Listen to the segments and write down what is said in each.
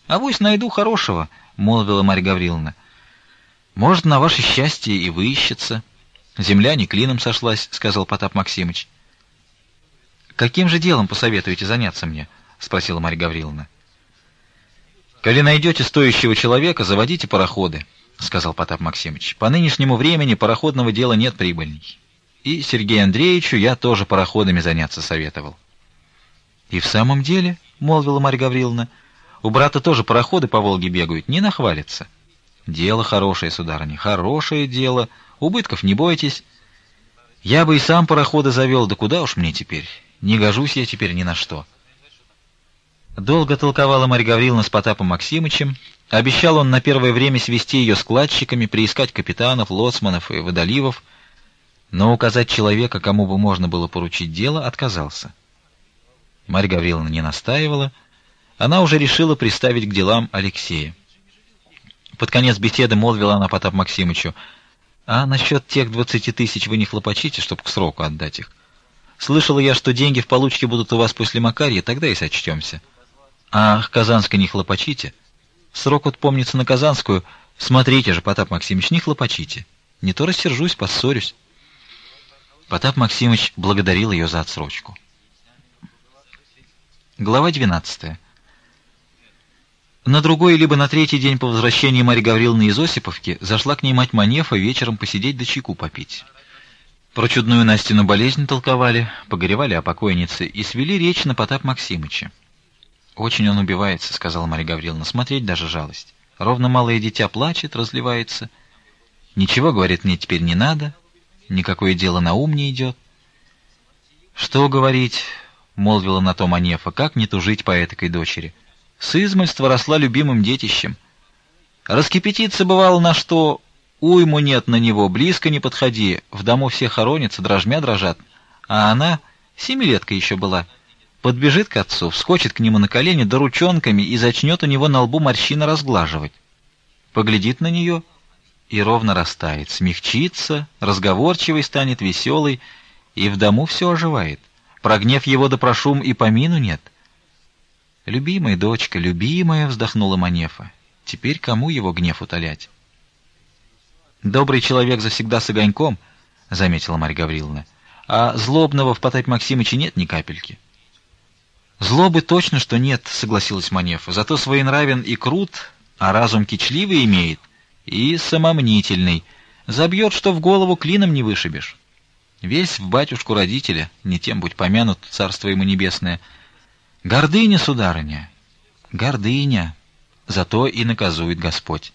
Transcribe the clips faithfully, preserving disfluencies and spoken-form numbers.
Авось найду хорошего, — молвила Марья Гавриловна. Может, на ваше счастье и выищется. Земля не клином сошлась, — сказал Потап Максимыч. Каким же делом посоветуете заняться мне? — спросила Марья Гавриловна. Коли найдете стоящего человека, заводите пароходы, — сказал Потап Максимыч. По нынешнему времени пароходного дела нет прибыльней. И Сергею Андреевичу я тоже пароходами заняться советовал. И в самом деле, — молвила Марья Гавриловна, — у брата тоже пароходы по Волге бегают, не нахвалится. Дело хорошее, сударыня, хорошее дело, убытков не бойтесь. Я бы и сам пароходы завел, да куда уж мне теперь, не гожусь я теперь ни на что. Долго толковала Марья Гавриловна с Потапом Максимычем. Обещал он на первое время свести ее складчиками, приискать капитанов, лоцманов и водоливов, но указать человека, кому бы можно было поручить дело, отказался. Марья Гавриловна не настаивала, она уже решила приставить к делам Алексея. Под конец беседы молвила она Потапу Максимычу: «А насчет тех двадцати тысяч вы не хлопочите, чтоб к сроку отдать их? Слышала я, что деньги в получке будут у вас после Макарья, тогда и сочтемся. А к Казанской не хлопочите? Срок вот помнится на Казанскую. Смотрите же, Потап Максимыч, не хлопочите. Не то рассержусь, поссорюсь». Потап Максимыч благодарил ее за отсрочку. Глава двенадцатая. На другой либо на третий день по возвращении Марьи Гавриловны из Осиповки зашла к ней мать Манефа вечером посидеть да чайку попить. Про чудную Настину болезнь толковали, погоревали о покойнице и свели речь на Потап Максимыча. «Очень он убивается», — сказала Марья Гавриловна, — «смотреть даже жалость. Ровно малое дитя плачет, разливается. Ничего, — говорит, — мне теперь не надо, никакое дело на ум не идет». «Что говорить?» — молвила на то Манефа, — «как не тужить по этакой дочери? С измальства росла любимым детищем. Раскипятиться бывало на что, уйму нет на него, близко не подходи, в дому все хоронятся, дрожмя дрожат. А она, семилетка еще была, подбежит к отцу, вскочит к нему на колени, да ручонками и зачнет у него на лбу морщины разглаживать. Поглядит на нее и ровно растает, смягчится, разговорчивой станет, веселой, и в дому все оживает. Про гнев его да про шум и помину нет». «Любимая дочка, любимая», — вздохнула Манефа, — «теперь кому его гнев утолять?» «Добрый человек завсегда с огоньком», — заметила Марья Гавриловна, — «а злобного в Потапе Максимыче нет ни капельки». «Злобы точно, что нет», — согласилась Манефа, — «зато своенравен и крут, а разум кичливый имеет и самомнительный, забьет, что в голову клином не вышибешь. Весь в батюшку родителя, не тем будь помянут, царство ему небесное. Гордыня, сударыня, гордыня, зато и наказует Господь».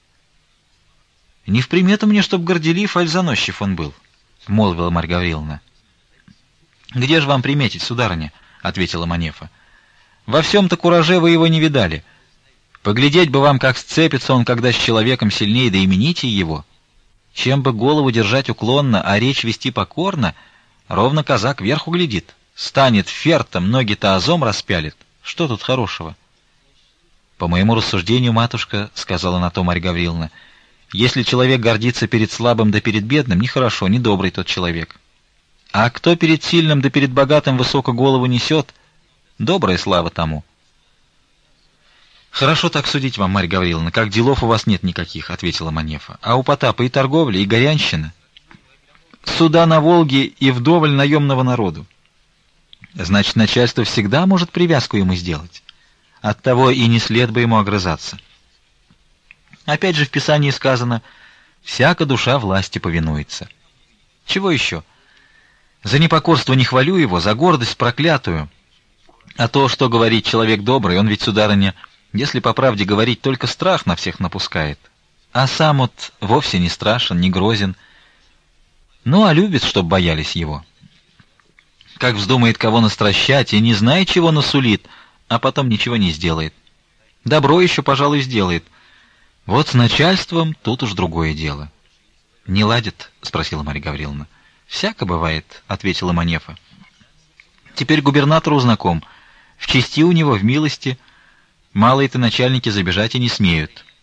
«Не в примету мне, чтоб горделив, аль заносчив он был», — молвила Марья Гавриловна. «Где же вам приметить, сударыня?» — ответила Манефа. «Во всем-то кураже вы его не видали. Поглядеть бы вам, как сцепится он, когда с человеком сильнее, да имените его. Чем бы голову держать уклонно, а речь вести покорно, ровно казак вверху глядит. Станет фертом, ноги-то азом распялит. Что тут хорошего?» «По моему рассуждению, матушка, — сказала на то Марья Гавриловна, — если человек гордится перед слабым да перед бедным, нехорошо, недобрый тот человек. А кто перед сильным да перед богатым высоко голову несет, добрая слава тому». «Хорошо так судить вам, Марья Гавриловна, как делов у вас нет никаких, — ответила Манефа, — а у Потапа и торговля, и горянщина, суда на Волге и вдоволь наемного народу. Значит, начальство всегда может привязку ему сделать. Оттого и не след бы ему огрызаться. Опять же в Писании сказано: «Всяка душа власти повинуется». Чего еще? За непокорство не хвалю его, за гордость проклятую. А то, что говорит человек добрый, он ведь, сударыня, если по правде говорить, только страх на всех напускает. А сам вот вовсе не страшен, не грозен. Ну, а любит, чтоб боялись его. Как вздумает кого настращать, и не знает, чего насулит, а потом ничего не сделает. Добро еще, пожалуй, сделает. Вот с начальством тут уж другое дело. — Не ладит? — спросила Марья Гавриловна. — Всяко бывает, — ответила Манефа. — Теперь губернатору знаком. В чести у него, в милости. Малые-то начальники забежать и не смеют.